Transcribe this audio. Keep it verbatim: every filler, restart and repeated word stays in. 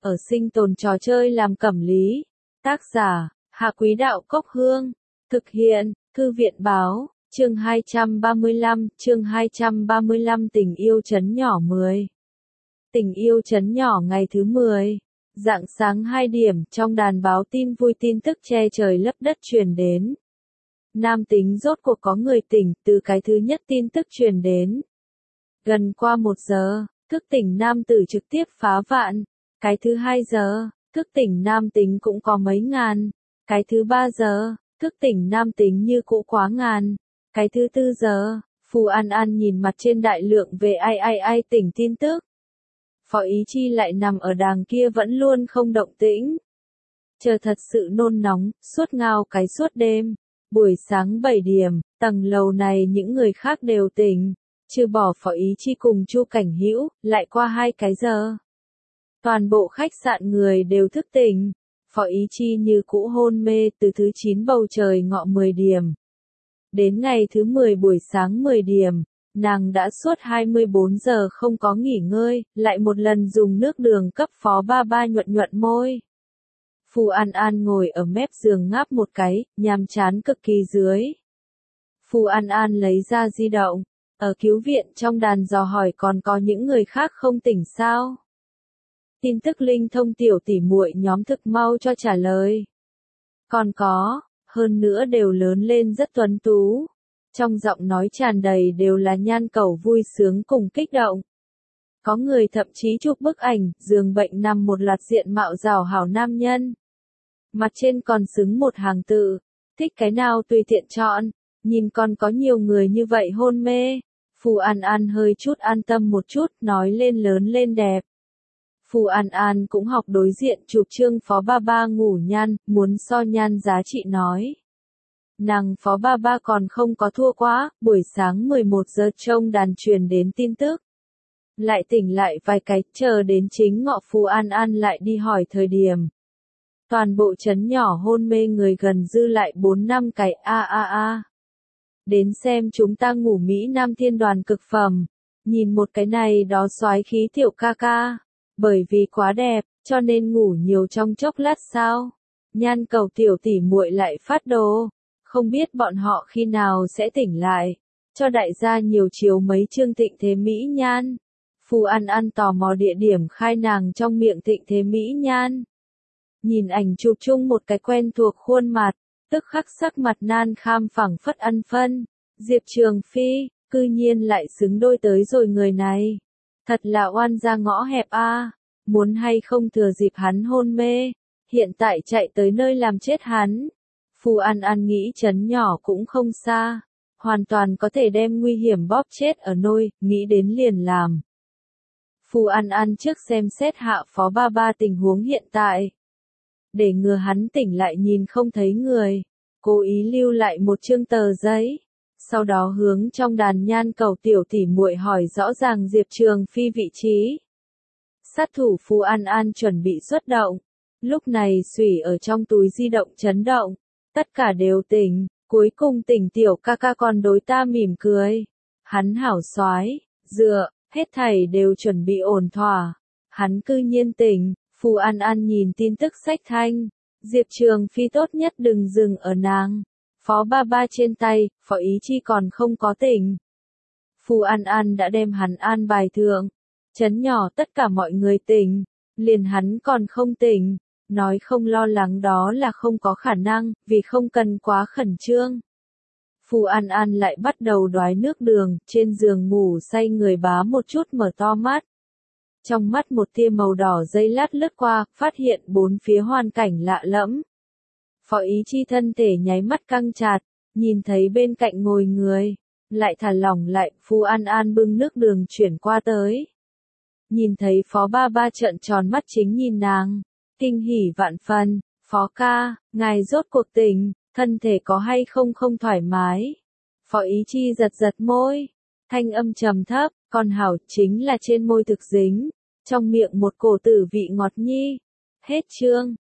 ở sinh tồn trò chơi làm cẩm lý. Tác giả, Hạ Quý Đạo Cốc Hương. Thực hiện, Thư viện Báo, chương hai trăm ba mươi lăm, chương hai trăm ba mươi lăm Tình yêu trấn nhỏ mười. Tình yêu trấn nhỏ ngày thứ mười. Rạng sáng hai điểm, trong đàn báo tin vui tin tức che trời lấp đất truyền đến. Nam Tính rốt cuộc có người tỉnh, từ cái thứ nhất tin tức truyền đến. Gần qua một giờ, thức tỉnh nam tử trực tiếp phá vạn. Cái thứ hai giờ, thức tỉnh nam tính cũng có mấy ngàn. Cái thứ ba giờ, thức tỉnh nam tính như cũ quá ngàn. Cái thứ tư giờ, Phù An An nhìn mặt trên đại lượng về ai ai ai tỉnh tin tức. Phó Ý Chi lại nằm ở đàng kia vẫn luôn không động tĩnh. Chờ thật sự nôn nóng, suốt ngao cái suốt đêm. Buổi sáng bảy điểm, tầng lầu này những người khác đều tỉnh. Trừ bỏ Phó Ý Chi cùng Chu Cảnh Hữu, lại qua hai cái giờ. Toàn bộ khách sạn người đều thức tỉnh. Phó Ý Chi như cũ hôn mê từ thứ chín bầu trời ngọ mười điểm. Đến ngày thứ mười buổi sáng mười điểm, nàng đã suốt hai mươi bốn giờ không có nghỉ ngơi, lại một lần dùng nước đường cấp Phó Ba Ba nhuận nhuận môi. Phù An An ngồi ở mép giường ngáp một cái, nhàm chán cực kỳ dưới. Phù An An lấy ra di động, ở cứu viện trong đàn dò hỏi còn có những người khác không tỉnh sao. Tin tức linh thông tiểu tỷ muội nhóm thực mau cho trả lời. Còn có, hơn nữa đều lớn lên rất tuấn tú. Trong giọng nói tràn đầy đều là nhan cầu vui sướng cùng kích động. Có người thậm chí chụp bức ảnh, giường bệnh nằm một loạt diện mạo rào hảo nam nhân. Mặt trên còn xứng một hàng tự, thích cái nào tùy tiện chọn, nhìn còn có nhiều người như vậy hôn mê. Phù An An hơi chút an tâm một chút, nói lên lớn lên đẹp. Phù An An cũng học đối diện chụp trương Phó Ba Ba ngủ nhan, muốn so nhan giá trị nói. Nàng Phó Ba Ba còn không có thua quá, buổi sáng mười một giờ trông đàn truyền đến tin tức. Lại tỉnh lại vài cái, chờ đến chính ngọ Phù An An lại đi hỏi thời điểm. Toàn bộ trấn nhỏ hôn mê người gần dư lại bốn năm cái a a a. Đến xem chúng ta ngủ Mỹ Nam Thiên Đoàn cực phẩm. Nhìn một cái này đó soái khí tiểu ca ca. Bởi vì quá đẹp, cho nên ngủ nhiều trong chốc lát sao. Nhan cầu tiểu tỷ muội lại phát đồ. Không biết bọn họ khi nào sẽ tỉnh lại. Cho đại gia nhiều chiều mấy chương Thịnh Thế Mỹ Nhan. Phù An An tò mò địa điểm khai nàng trong miệng Thịnh Thế Mỹ Nhan. Nhìn ảnh chụp chung một cái quen thuộc khuôn mặt, tức khắc sắc mặt nan kham phẳng phất ăn phân. Diệp Trường Phi, cư nhiên lại xứng đôi tới rồi người này. Thật là oan ra ngõ hẹp a, à. Muốn hay không thừa dịp hắn hôn mê, hiện tại chạy tới nơi làm chết hắn. Phù An An nghĩ trấn nhỏ cũng không xa, hoàn toàn có thể đem nguy hiểm bóp chết ở nôi, nghĩ đến liền làm. Phù An An trước xem xét hạ Phó Ba Ba tình huống hiện tại. Để ngừa hắn tỉnh lại nhìn không thấy người, cố ý lưu lại một chương tờ giấy. Sau đó hướng trong đàn nhan cầu tiểu tỷ muội hỏi rõ ràng Diệp Trường Phi vị trí. Sát thủ Phù An An chuẩn bị xuất động. Lúc này xủy ở trong túi di động chấn động. Tất cả đều tỉnh, cuối cùng tỉnh tiểu ca ca còn đối ta mỉm cười. Hắn hảo soái, dựa, hết thảy đều chuẩn bị ổn thỏa. Hắn cư nhiên tỉnh, Phù An An nhìn tin tức sách thanh. Diệp Trường Phi tốt nhất đừng dừng ở nàng. Phó Ba Ba trên tay, Phó Ý Chi còn không có tỉnh. Phù An An đã đem hắn an bài thượng. Trấn nhỏ tất cả mọi người tỉnh, liền hắn còn không tỉnh. Nói không lo lắng đó là không có khả năng, vì không cần quá khẩn trương. Phù An An lại bắt đầu đoái nước đường, trên giường ngủ say người bá một chút mở to mắt. Trong mắt một tia màu đỏ dây lát lướt qua, phát hiện bốn phía hoàn cảnh lạ lẫm. Phó Ý Chi thân thể nháy mắt căng chặt, nhìn thấy bên cạnh ngồi người, lại thả lỏng lại, Phù An An bưng nước đường chuyển qua tới. Nhìn thấy Phó Ba Ba trợn tròn mắt chính nhìn nàng, kinh hỉ vạn phần, Phó ca, ngài rốt cuộc tỉnh, thân thể có hay không không thoải mái. Phó Ý Chi giật giật môi, thanh âm trầm thấp, còn hảo chính là trên môi thực dính, trong miệng một cổ tử vị ngọt nhi. Hết chương.